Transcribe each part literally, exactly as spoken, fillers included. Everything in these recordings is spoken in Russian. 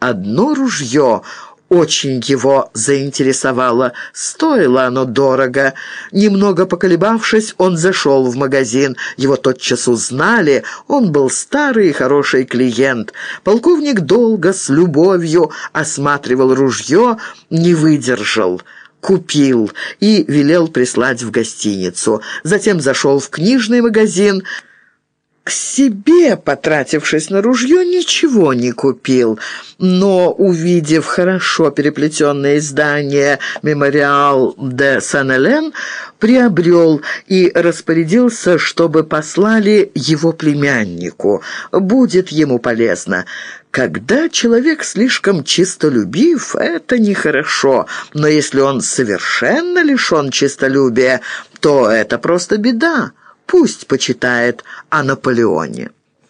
одно ружье очень его заинтересовало. Стоило оно дорого. Немного поколебавшись, он зашел в магазин. Его тотчас узнали. Он был старый и хороший клиент. Полковник долго, с любовью осматривал ружье, не выдержал. Купил и велел прислать в гостиницу. Затем зашел в книжный магазин. К себе, потратившись на ружье, ничего не купил, но, увидев хорошо переплетенное издание «Мемориал де Сен-Элен», приобрел и распорядился, чтобы послали его племяннику. Будет ему полезно. Когда человек слишком чистолюбив, это нехорошо, но если он совершенно лишен чистолюбия, то это просто беда. Пусть почитает о Наполеоне.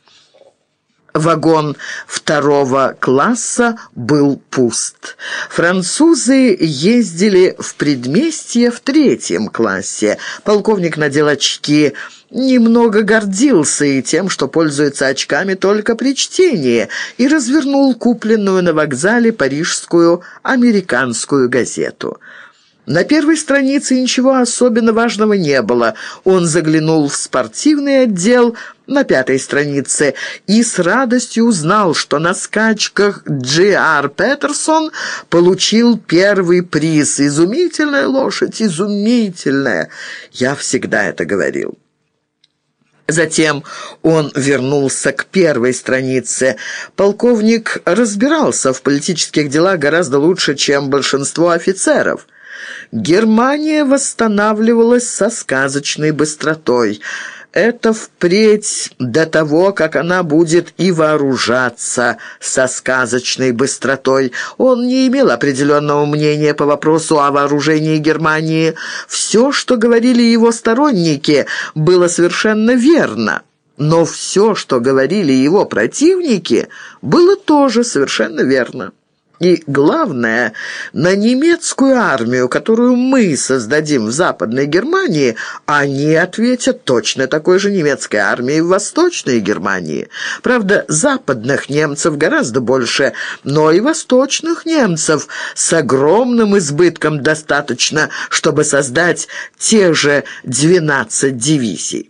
Вагон второго класса был пуст. Французы ездили в предместье в третьем классе. Полковник надел очки, немного гордился и тем, что пользуется очками только при чтении, и развернул купленную на вокзале парижскую американскую газету. На первой странице ничего особенно важного не было. Он заглянул в спортивный отдел на пятой странице и с радостью узнал, что на скачках Джи Ар Петерсон получил первый приз. Изумительная лошадь, изумительная. Я всегда это говорил. Затем он вернулся к первой странице. Полковник разбирался в политических делах гораздо лучше, чем большинство офицеров. Германия восстанавливалась со сказочной быстротой. Это впредь до того, как она будет и вооружаться со сказочной быстротой. Он не имел определенного мнения по вопросу о вооружении Германии. Все, что говорили его сторонники, было совершенно верно. Но все, что говорили его противники, было тоже совершенно верно. И главное, на немецкую армию, которую мы создадим в Западной Германии, они ответят точно такой же немецкой армией в Восточной Германии. Правда, западных немцев гораздо больше, но и восточных немцев с огромным избытком достаточно, чтобы создать те же двенадцать дивизий.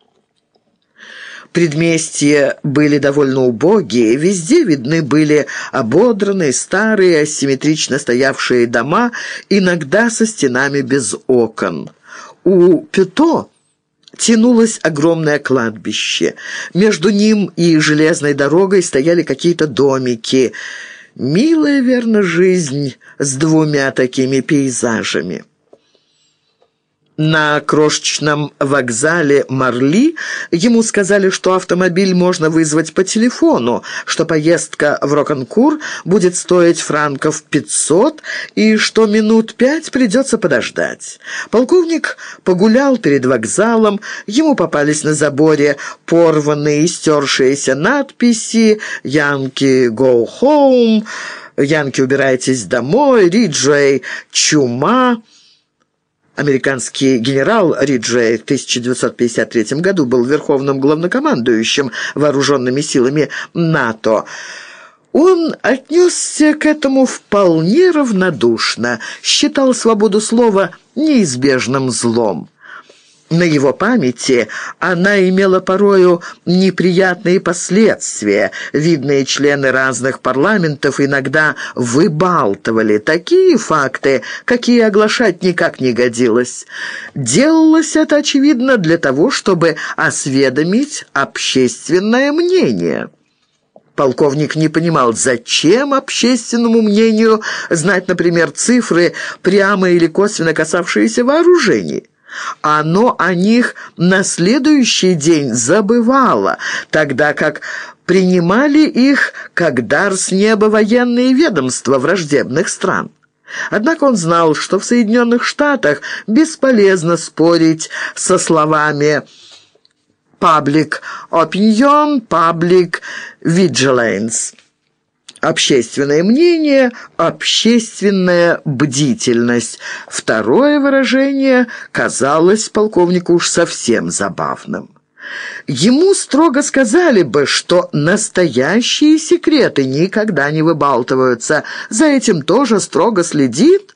Предместья были довольно убогие, везде видны были ободранные, старые, асимметрично стоявшие дома, иногда со стенами без окон. У Пюто тянулось огромное кладбище. Между ним и железной дорогой стояли какие-то домики. Милая, верно, жизнь с двумя такими пейзажами. На крошечном вокзале Марли ему сказали, что автомобиль можно вызвать по телефону, что поездка в Роканкур будет стоить франков пятьсот и что минут пять придется подождать. Полковник погулял перед вокзалом, ему попались на заборе порванные и стершиеся надписи «Янки, go home», «Янки, убирайтесь домой», «Риджей, чума». Американский генерал Риджей в тысяча девятьсот пятьдесят третьем году был верховным главнокомандующим вооруженными силами НАТО. Он отнесся к этому вполне равнодушно, считал свободу слова неизбежным злом. На его памяти она имела порою неприятные последствия. Видные члены разных парламентов иногда выбалтывали такие факты, какие оглашать никак не годилось. Делалось это, очевидно, для того, чтобы осведомить общественное мнение. Полковник не понимал, зачем общественному мнению знать, например, цифры, прямо или косвенно касавшиеся вооружений. Оно о них на следующий день забывало, тогда как принимали их как дар с неба военные ведомства враждебных стран. Однако он знал, что в Соединенных Штатах бесполезно спорить со словами «public opinion», «public vigilance». Общественное мнение, общественная бдительность. Второе выражение казалось полковнику уж совсем забавным. Ему строго сказали бы, что настоящие секреты никогда не выбалтываются. За этим тоже строго следит